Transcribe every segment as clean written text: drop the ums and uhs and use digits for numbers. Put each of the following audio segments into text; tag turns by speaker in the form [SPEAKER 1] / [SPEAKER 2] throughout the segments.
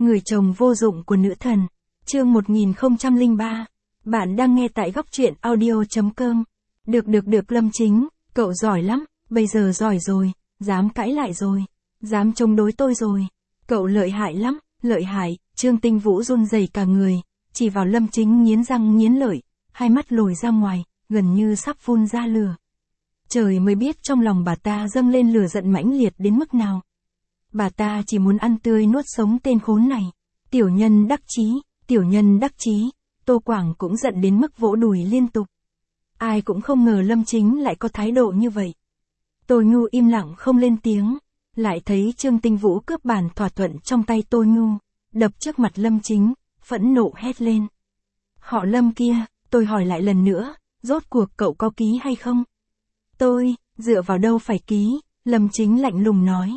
[SPEAKER 1] Người chồng vô dụng của nữ thần. Chương 1003. Bạn đang nghe tại góc truyện audio.com. Được Lâm Chính, cậu giỏi lắm, bây giờ giỏi rồi, dám cãi lại rồi, dám chống đối tôi rồi. Cậu lợi hại lắm, lợi hại. Trương Tinh Vũ run rẩy cả người, chỉ vào Lâm Chính nghiến răng nghiến lợi, hai mắt lồi ra ngoài, gần như sắp phun ra lửa. Trời mới biết trong lòng bà ta dâng lên lửa giận mãnh liệt đến mức nào. Bà ta chỉ muốn ăn tươi nuốt sống tên khốn này. Tiểu nhân đắc chí, Tô Quảng cũng giận đến mức vỗ đùi liên tục. Ai cũng không ngờ Lâm Chính lại có thái độ như vậy. Tô Nhu im lặng không lên tiếng, lại thấy Trương Tinh Vũ cướp bản thỏa thuận trong tay Tô Nhu, đập trước mặt Lâm Chính, phẫn nộ hét lên. Họ Lâm kia, tôi hỏi lại lần nữa, rốt cuộc cậu có ký hay không? Tôi, dựa vào đâu phải ký? Lâm Chính lạnh lùng nói.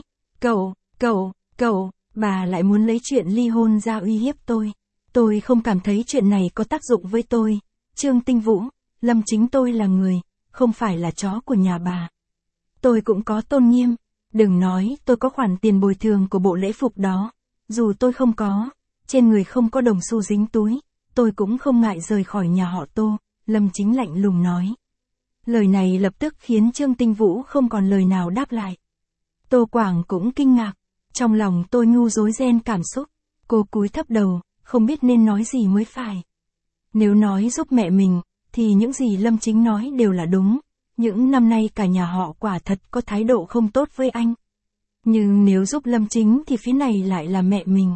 [SPEAKER 1] Cậu, bà lại muốn lấy chuyện ly hôn ra uy hiếp tôi. Tôi không cảm thấy chuyện này có tác dụng với tôi. Trương Tinh Vũ, Lâm Chính tôi là người, không phải là chó của nhà bà. Tôi cũng có tôn nghiêm. Đừng nói tôi có khoản tiền bồi thường của bộ lễ phục đó. Dù tôi không có, trên người không có đồng xu dính túi, tôi cũng không ngại rời khỏi nhà họ Tô. Lâm Chính lạnh lùng nói. Lời này lập tức khiến Trương Tinh Vũ không còn lời nào đáp lại. Tô Quảng cũng kinh ngạc, trong lòng Tô Nhu rối ren cảm xúc, cô cúi thấp đầu, không biết nên nói gì mới phải. Nếu nói giúp mẹ mình, thì những gì Lâm Chính nói đều là đúng, những năm nay cả nhà họ quả thật có thái độ không tốt với anh. Nhưng nếu giúp Lâm Chính thì phía này lại là mẹ mình.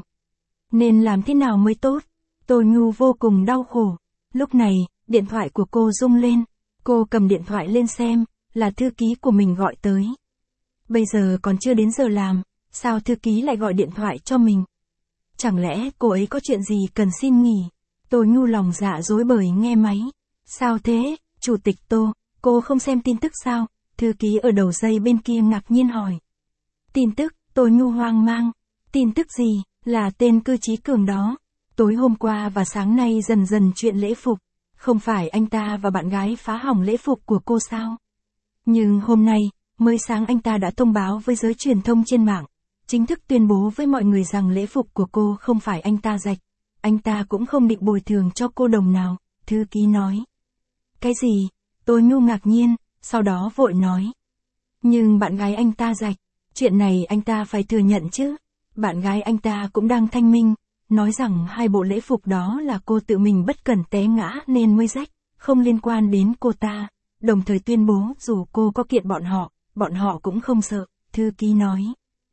[SPEAKER 1] Nên làm thế nào mới tốt? Tô Nhu vô cùng đau khổ. Lúc này, điện thoại của cô rung lên, cô cầm điện thoại lên xem, là thư ký của mình gọi tới. Bây giờ còn chưa đến giờ làm, sao thư ký lại gọi điện thoại cho mình? Chẳng lẽ cô ấy có chuyện gì cần xin nghỉ? Tô Nhu lòng dạ rối bời nghe máy. Sao thế, Chủ tịch Tô, cô không xem tin tức sao? Thư ký ở đầu dây bên kia ngạc nhiên hỏi. Tin tức, Tô Nhu hoang mang. Tin tức gì? Là tên Cư Chí Cường đó. Tối hôm qua và sáng nay dần dần chuyện lễ phục. Không phải anh ta và bạn gái phá hỏng lễ phục của cô sao? Nhưng hôm nay, mới sáng anh ta đã thông báo với giới truyền thông trên mạng, chính thức tuyên bố với mọi người rằng lễ phục của cô không phải anh ta rạch. Anh ta cũng không định bồi thường cho cô đồng nào, thư ký nói. Cái gì? Tô Nhu ngạc nhiên, sau đó vội nói. Nhưng bạn gái anh ta rạch, chuyện này anh ta phải thừa nhận chứ. Bạn gái anh ta cũng đang thanh minh, nói rằng hai bộ lễ phục đó là cô tự mình bất cẩn té ngã nên mới rách, không liên quan đến cô ta. Đồng thời tuyên bố dù cô có kiện bọn họ cũng không sợ, thư ký nói.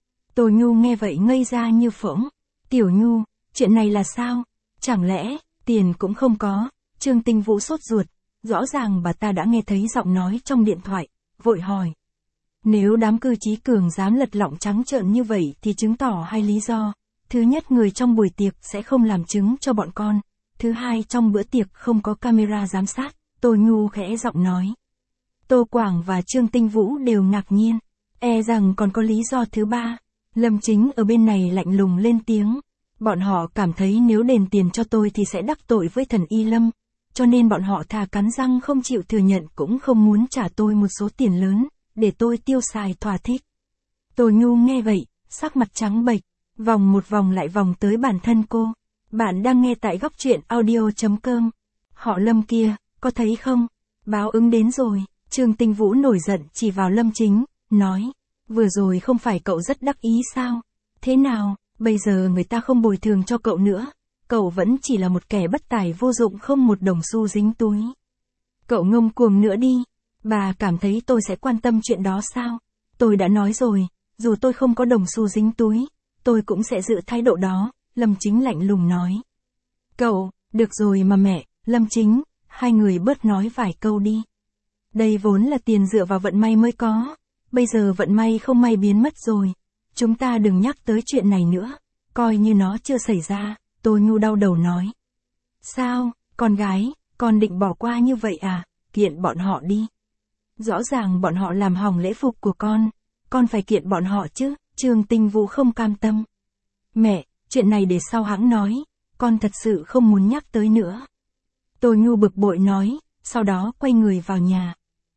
[SPEAKER 1] Tô Nhu nghe vậy ngây ra như phỗng. Tiểu Nhu, chuyện này là sao? Chẳng lẽ, tiền cũng không có? Trương Tinh Vũ sốt ruột, rõ ràng bà ta đã nghe thấy giọng nói trong điện thoại, vội hỏi. Nếu đám Cư Chí Cường dám lật lọng trắng trợn như vậy thì chứng tỏ hai lý do. Thứ nhất, người trong buổi tiệc sẽ không làm chứng cho bọn con. Thứ hai, trong bữa tiệc không có camera giám sát. Tô Nhu khẽ giọng nói. Tô Quảng và Trương Tinh Vũ đều ngạc nhiên. E rằng còn có lý do thứ ba. Lâm Chính ở bên này lạnh lùng lên tiếng. Bọn họ cảm thấy nếu đền tiền cho tôi thì sẽ đắc tội với thần Y Lâm. Cho nên bọn họ thà cắn răng không chịu thừa nhận cũng không muốn trả tôi một số tiền lớn, để tôi tiêu xài thỏa thích. Tô Nhu nghe vậy, sắc mặt trắng bệch, vòng một vòng lại vòng tới bản thân cô. Bạn đang nghe tại góc truyện audio.com. Họ Lâm kia, có thấy không? Báo ứng đến rồi. Trương Tinh Vũ nổi giận chỉ vào Lâm Chính, nói. Vừa rồi không phải cậu rất đắc ý sao? Thế nào, bây giờ người ta không bồi thường cho cậu nữa. Cậu vẫn chỉ là một kẻ bất tài vô dụng không một đồng xu dính túi. Cậu ngông cuồng nữa đi. Bà cảm thấy tôi sẽ quan tâm chuyện đó sao? Tôi đã nói rồi, dù tôi không có đồng xu dính túi, tôi cũng sẽ giữ thái độ đó, Lâm Chính lạnh lùng nói. Cậu, được rồi mà mẹ, Lâm Chính, hai người bớt nói vài câu đi. Đây vốn là tiền dựa vào vận may mới có, bây giờ vận may không may biến mất rồi. Chúng ta đừng nhắc tới chuyện này nữa, coi như nó chưa xảy ra, Tô Nhu đau đầu nói. Sao, con gái, con định bỏ qua như vậy à, kiện bọn họ đi. Rõ ràng bọn họ làm hỏng lễ phục của con phải kiện bọn họ chứ. Trương Tinh Vũ không cam tâm. Mẹ, chuyện này để sau hãng nói, con thật sự không muốn nhắc tới nữa. Tô Nhu bực bội nói, sau đó quay người vào nhà.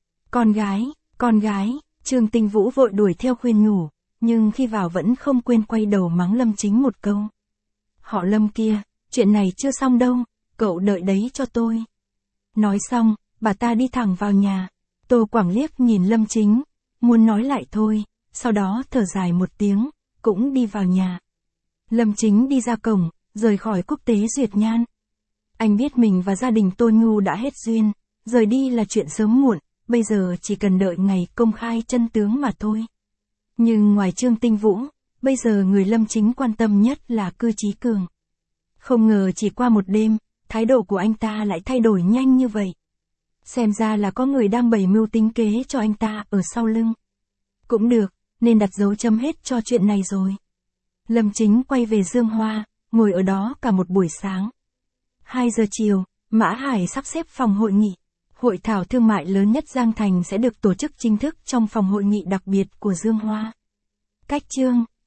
[SPEAKER 1] Con gái, Trương Tinh Vũ vội đuổi theo khuyên nhủ, nhưng khi vào vẫn không quên quay đầu mắng Lâm Chính một câu. Họ Lâm kia, chuyện này chưa xong đâu, cậu đợi đấy cho tôi. Nói xong, bà ta đi thẳng vào nhà. Tô Quảng liếc nhìn Lâm Chính, muốn nói lại thôi, sau đó thở dài một tiếng, cũng đi vào nhà. Lâm Chính đi ra cổng, rời khỏi quốc tế Duyệt Nhan. Anh biết mình và gia đình Tô Nhu đã hết duyên, rời đi là chuyện sớm muộn, bây giờ chỉ cần đợi ngày công khai chân tướng mà thôi. Nhưng ngoài Trương Tinh Vũ, bây giờ người Lâm Chính quan tâm nhất là Cư Chí Cường. Không ngờ chỉ qua một đêm, thái độ của anh ta lại thay đổi nhanh như vậy. Xem ra là có người đang bày mưu tính kế cho anh ta ở sau lưng. Cũng được, nên đặt dấu chấm hết cho chuyện này rồi. Lâm Chính quay về Dương Hoa, ngồi ở đó cả một buổi sáng. 2 giờ chiều, Mã Hải sắp xếp phòng hội nghị. Hội thảo thương mại lớn nhất Giang Thành sẽ được tổ chức chính thức trong phòng hội nghị đặc biệt của Dương Hoa. Cách chương